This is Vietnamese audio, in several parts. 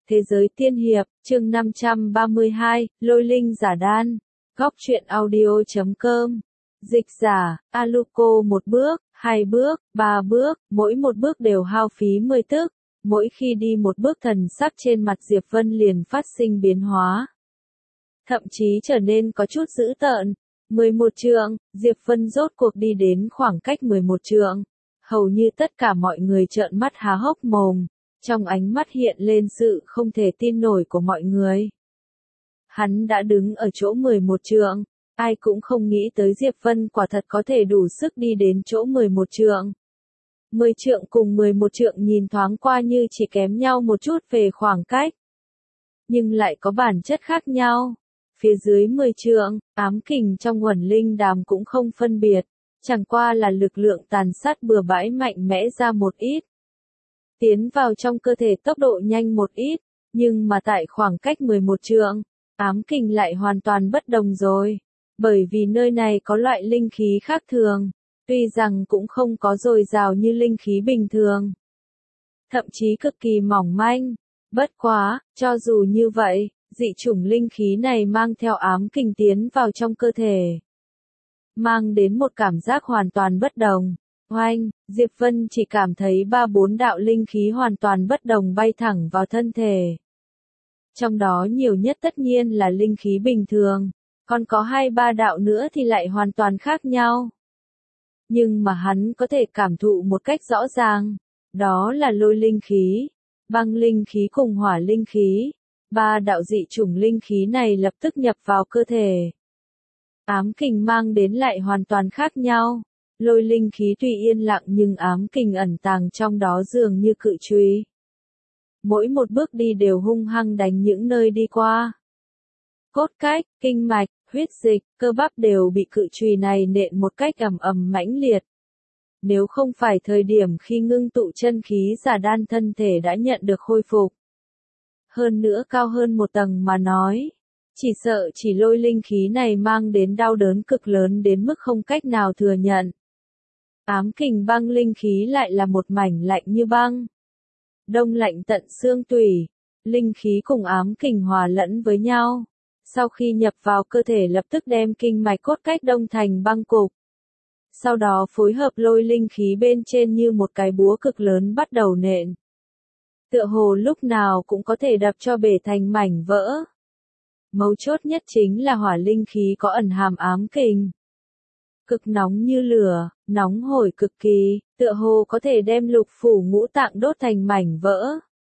Thế giới tiên hiệp, chương 532, Lôi linh giả đan. Góc truyện audio.com. Dịch giả, Aluko 1 bước, 2 bước, 3 bước, mỗi một bước đều hao phí 10 tức. Mỗi khi đi một bước thần sắc trên mặt Diệp Vân liền phát sinh biến hóa. Thậm chí trở nên có chút dữ tợn. 11 trượng, Diệp Vân rốt cuộc đi đến khoảng cách 11 trượng. Hầu như tất cả mọi người trợn mắt há hốc mồm. Trong ánh mắt hiện lên sự không thể tin nổi của mọi người. Hắn đã đứng ở chỗ 11 trượng, ai cũng không nghĩ tới Diệp Vân quả thật có thể đủ sức đi đến chỗ 11 trượng. 10 trượng cùng 11 trượng nhìn thoáng qua như chỉ kém nhau một chút về khoảng cách. Nhưng lại có bản chất khác nhau. Phía dưới 10 trượng, ám kình trong Uẩn Linh Đàm cũng không phân biệt, chẳng qua là lực lượng tàn sát bừa bãi mạnh mẽ ra một ít. Tiến vào trong cơ thể tốc độ nhanh một ít, nhưng mà tại khoảng cách 11 trượng, ám kình lại hoàn toàn bất đồng rồi. Bởi vì nơi này có loại linh khí khác thường, tuy rằng cũng không có dồi dào như linh khí bình thường. Thậm chí cực kỳ mỏng manh. Bất quá, cho dù như vậy, dị chủng linh khí này mang theo ám kình tiến vào trong cơ thể. Mang đến một cảm giác hoàn toàn bất đồng. Oanh, Diệp Vân chỉ cảm thấy 3-4 đạo linh khí hoàn toàn bất đồng bay thẳng vào thân thể. Trong đó nhiều nhất tất nhiên là linh khí bình thường, còn có 2-3 đạo nữa thì lại hoàn toàn khác nhau. Nhưng mà hắn có thể cảm thụ một cách rõ ràng, đó là lôi linh khí, băng linh khí cùng hỏa linh khí. 3 đạo dị chủng linh khí này lập tức nhập vào cơ thể. Ám kình mang đến lại hoàn toàn khác nhau. Lôi linh khí tuy yên lặng nhưng ám kình ẩn tàng trong đó dường như cự chùy. Mỗi một bước đi đều hung hăng đánh những nơi đi qua. Cốt cách, kinh mạch, huyết dịch, cơ bắp đều bị cự chùy này nện một cách ầm ầm mãnh liệt. Nếu không phải thời điểm khi ngưng tụ chân khí giả đan thân thể đã nhận được khôi phục. Hơn nữa cao hơn một tầng mà nói. Chỉ sợ chỉ lôi linh khí này mang đến đau đớn cực lớn đến mức không cách nào thừa nhận. Ám kình băng linh khí lại là một mảnh lạnh như băng. Đông lạnh tận xương tủy, linh khí cùng ám kình hòa lẫn với nhau. Sau khi nhập vào cơ thể lập tức đem kinh mạch cốt cách đông thành băng cục. Sau đó phối hợp lôi linh khí bên trên như một cái búa cực lớn bắt đầu nện. Tựa hồ lúc nào cũng có thể đập cho bể thành mảnh vỡ. Mấu chốt nhất chính là hỏa linh khí có ẩn hàm ám kình. Cực nóng như lửa, nóng hổi cực kỳ, tựa hồ có thể đem lục phủ ngũ tạng đốt thành mảnh vỡ.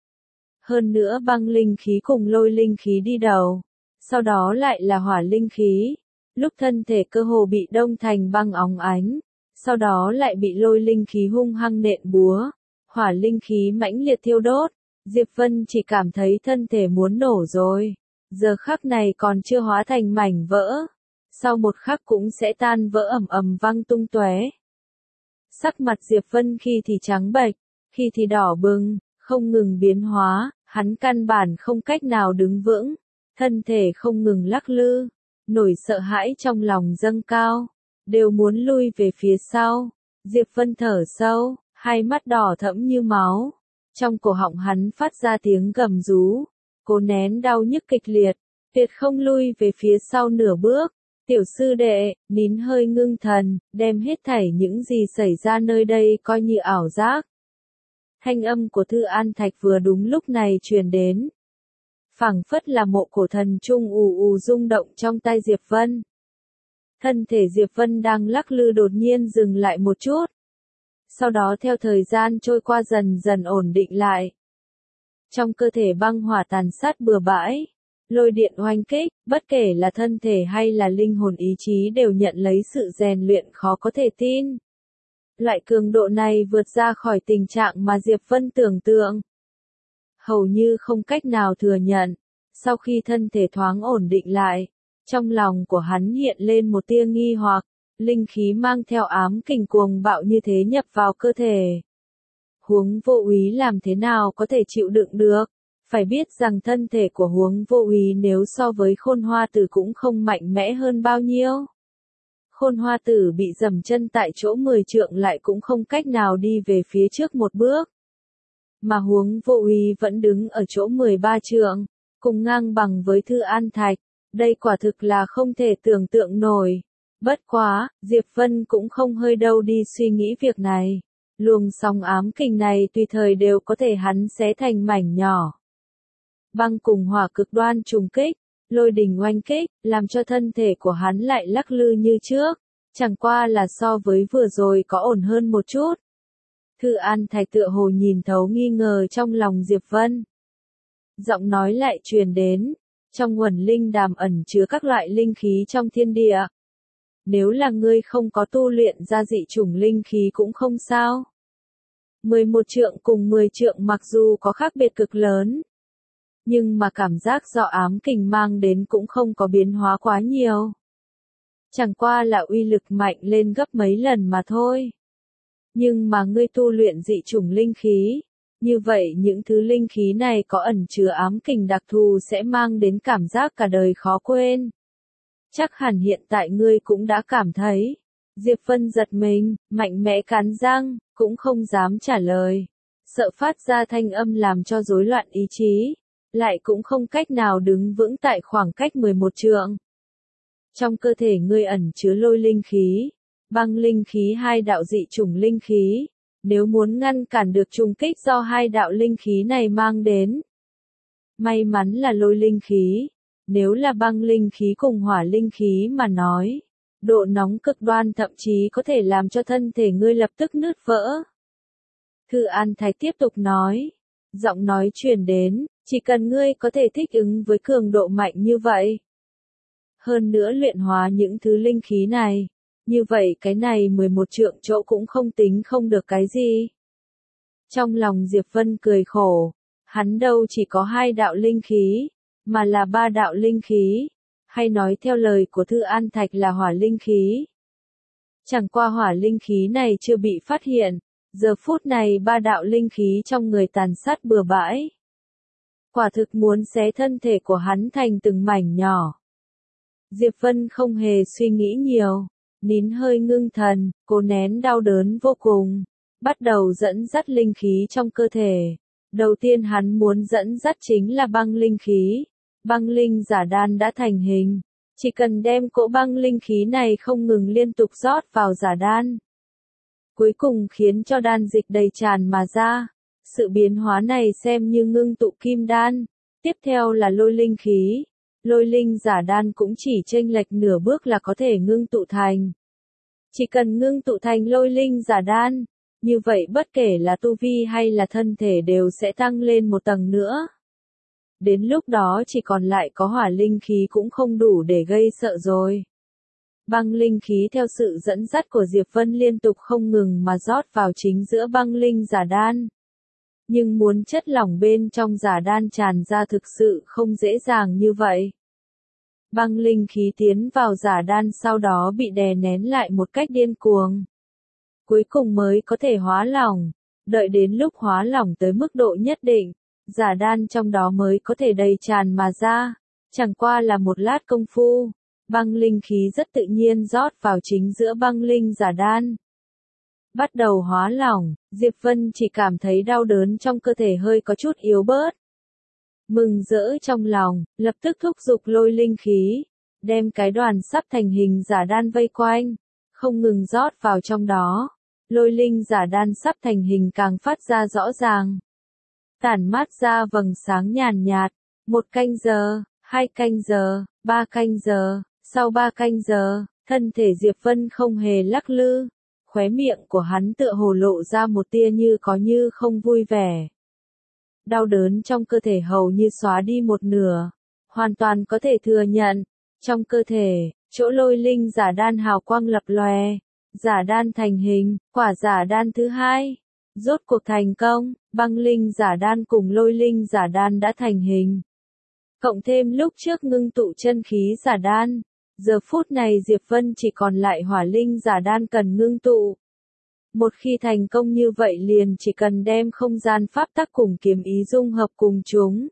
Hơn nữa băng linh khí cùng lôi linh khí đi đầu, sau đó lại là hỏa linh khí. Lúc thân thể cơ hồ bị đông thành băng óng ánh, sau đó lại bị lôi linh khí hung hăng nện búa, hỏa linh khí mãnh liệt thiêu đốt. Diệp Vân chỉ cảm thấy thân thể muốn nổ rồi. Giờ khắc này còn chưa hóa thành mảnh vỡ. Sau một khắc cũng sẽ tan vỡ ầm ầm văng tung tóe. Sắc mặt Diệp Vân khi thì trắng bệch, khi thì đỏ bừng, không ngừng biến hóa, hắn căn bản không cách nào đứng vững, thân thể không ngừng lắc lư, nỗi sợ hãi trong lòng dâng cao, đều muốn lui về phía sau. Diệp Vân thở sâu, hai mắt đỏ thẫm như máu, trong cổ họng hắn phát ra tiếng gầm rú, cố nén đau nhức kịch liệt, tuyệt không lui về phía sau nửa bước. Tiểu sư đệ, nín hơi ngưng thần, đem hết thảy những gì xảy ra nơi đây coi như ảo giác. Thanh âm của Thư An Thạch vừa đúng lúc này truyền đến. Phảng phất là mộ cổ thần trung ù ù rung động trong tay Diệp Vân. Thân thể Diệp Vân đang lắc lư đột nhiên dừng lại một chút. Sau đó theo thời gian trôi qua dần dần ổn định lại. Trong cơ thể băng hỏa tàn sát bừa bãi. Lôi điện oanh kích, bất kể là thân thể hay là linh hồn ý chí đều nhận lấy sự rèn luyện khó có thể tin. Loại cường độ này vượt ra khỏi tình trạng mà Diệp Vân tưởng tượng. Hầu như không cách nào thừa nhận. Sau khi thân thể thoáng ổn định lại, trong lòng của hắn hiện lên một tia nghi hoặc, linh khí mang theo ám kình cuồng bạo như thế nhập vào cơ thể. Huống vô úy làm thế nào có thể chịu đựng được? Phải biết rằng thân thể của Huống vô úy nếu so với Khôn Hoa Tử cũng không mạnh mẽ hơn bao nhiêu. Khôn Hoa Tử bị dầm chân tại chỗ 10 trượng lại cũng không cách nào đi về phía trước một bước. mà huống vô uy vẫn đứng ở chỗ 13 trượng, cùng ngang bằng với Thư An Thạch, đây quả thực là không thể tưởng tượng nổi. Bất quá, Diệp Vân cũng không hơi đâu đi suy nghĩ việc này. Luồng sóng ám kình này tùy thời đều có thể hắn xé thành mảnh nhỏ. Băng cùng hỏa cực đoan trùng kích, lôi đình oanh kích, làm cho thân thể của hắn lại lắc lư như trước, chẳng qua là so với vừa rồi có ổn hơn một chút. Thư An Thạch tựa hồ nhìn thấu nghi ngờ trong lòng Diệp Vân. Giọng nói lại truyền đến, trong nguồn linh đàm ẩn chứa các loại linh khí trong thiên địa. Nếu là ngươi không có tu luyện ra dị chủng linh khí cũng không sao. 11 trượng cùng 10 trượng mặc dù có khác biệt cực lớn, nhưng mà cảm giác do ám kình mang đến cũng không có biến hóa quá nhiều. Chẳng qua là uy lực mạnh lên gấp mấy lần mà thôi. Nhưng mà ngươi tu luyện dị chủng linh khí, như vậy những thứ linh khí này có ẩn chứa ám kình đặc thù sẽ mang đến cảm giác cả đời khó quên. Chắc hẳn hiện tại ngươi cũng đã cảm thấy. Diệp Vân giật mình, mạnh mẽ cắn răng, cũng không dám trả lời. Sợ phát ra thanh âm làm cho rối loạn ý chí, lại cũng không cách nào đứng vững tại khoảng cách 11 trượng. Trong cơ thể ngươi ẩn chứa lôi linh khí, băng linh khí, hai đạo dị chủng linh khí. Nếu muốn ngăn cản được trùng kích do hai đạo linh khí này mang đến. May mắn là lôi linh khí. Nếu là băng linh khí cùng hỏa linh khí mà nói, độ nóng cực đoan thậm chí có thể làm cho thân thể ngươi lập tức nứt vỡ. Thư An Thạch tiếp tục nói, giọng nói truyền đến, chỉ cần ngươi có thể thích ứng với cường độ mạnh như vậy. Hơn nữa luyện hóa những thứ linh khí này, như vậy cái này 11 trượng chỗ cũng không tính không được cái gì. Trong lòng Diệp Vân cười khổ, hắn đâu chỉ có hai đạo linh khí, mà là ba đạo linh khí, hay nói theo lời của Thư An Thạch là hỏa linh khí. Chẳng qua hỏa linh khí này chưa bị phát hiện, giờ phút này ba đạo linh khí trong người tàn sát bừa bãi. Quả thực muốn xé thân thể của hắn thành từng mảnh nhỏ. Diệp Vân không hề suy nghĩ nhiều, nín hơi ngưng thần, cố nén đau đớn vô cùng, bắt đầu dẫn dắt linh khí trong cơ thể. Đầu tiên hắn muốn dẫn dắt chính là băng linh khí. Băng linh giả đan đã thành hình, chỉ cần đem cỗ băng linh khí này không ngừng liên tục rót vào giả đan. Cuối cùng khiến cho đan dịch đầy tràn mà ra. Sự biến hóa này xem như ngưng tụ kim đan. Tiếp theo là lôi linh khí. Lôi linh giả đan cũng chỉ chênh lệch nửa bước là có thể ngưng tụ thành. Chỉ cần ngưng tụ thành lôi linh giả đan, như vậy bất kể là tu vi hay là thân thể đều sẽ tăng lên một tầng nữa. Đến lúc đó chỉ còn lại có hỏa linh khí cũng không đủ để gây sợ rồi. Băng linh khí theo sự dẫn dắt của Diệp Vân liên tục không ngừng mà rót vào chính giữa băng linh giả đan. Nhưng muốn chất lỏng bên trong giả đan tràn ra thực sự không dễ dàng như vậy. Băng linh khí tiến vào giả đan sau đó bị đè nén lại một cách điên cuồng. Cuối cùng mới có thể hóa lỏng, đợi đến lúc hóa lỏng tới mức độ nhất định, giả đan trong đó mới có thể đầy tràn mà ra. Chẳng qua là một lát công phu, băng linh khí rất tự nhiên rót vào chính giữa băng linh giả đan. Bắt đầu hóa lỏng, Diệp Vân chỉ cảm thấy đau đớn trong cơ thể hơi có chút yếu bớt. Mừng rỡ trong lòng, lập tức thúc giục lôi linh khí, đem cái đoàn sắp thành hình giả đan vây quanh, không ngừng rót vào trong đó. Lôi linh giả đan sắp thành hình càng phát ra rõ ràng. Tản mát ra vầng sáng nhàn nhạt, 1 canh giờ, 2 canh giờ, 3 canh giờ, sau 3 canh giờ, thân thể Diệp Vân không hề lắc lư, khóe miệng của hắn tựa hồ lộ ra một tia như có như không vui vẻ. Đau đớn trong cơ thể hầu như xóa đi một nửa, hoàn toàn có thể thừa nhận, trong cơ thể, chỗ lôi linh giả đan hào quang lập lòe, giả đan thành hình, quả giả đan thứ hai. Rốt cuộc thành công, băng linh giả đan cùng lôi linh giả đan đã thành hình. Cộng thêm lúc trước ngưng tụ chân khí giả đan, giờ phút này Diệp Vân chỉ còn lại hỏa linh giả đan cần ngưng tụ. Một khi thành công như vậy liền chỉ cần đem không gian pháp tắc cùng kiếm ý dung hợp cùng chúng.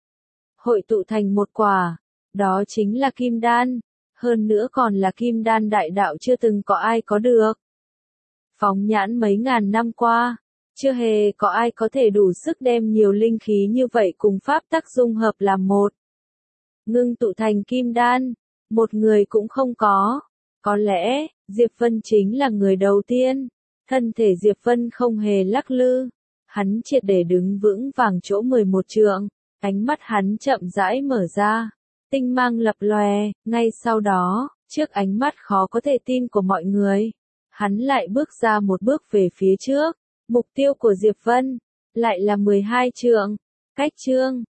Hội tụ thành một quả, đó chính là kim đan, hơn nữa còn là kim đan đại đạo chưa từng có ai có được. Phóng nhãn mấy ngàn năm qua, Chưa hề có ai có thể đủ sức đem nhiều linh khí như vậy cùng pháp tắc dung hợp làm một. Ngưng tụ thành kim đan, một người cũng không có. Có lẽ, Diệp Vân chính là người đầu tiên. Thân thể Diệp Vân không hề lắc lư. Hắn triệt để đứng vững vàng chỗ 11 trượng. Ánh mắt hắn chậm rãi mở ra. Tinh mang lập lòe, ngay sau đó, trước ánh mắt khó có thể tin của mọi người. Hắn lại bước ra một bước về phía trước. Mục tiêu của Diệp Vân lại là 12 trượng. Cách chương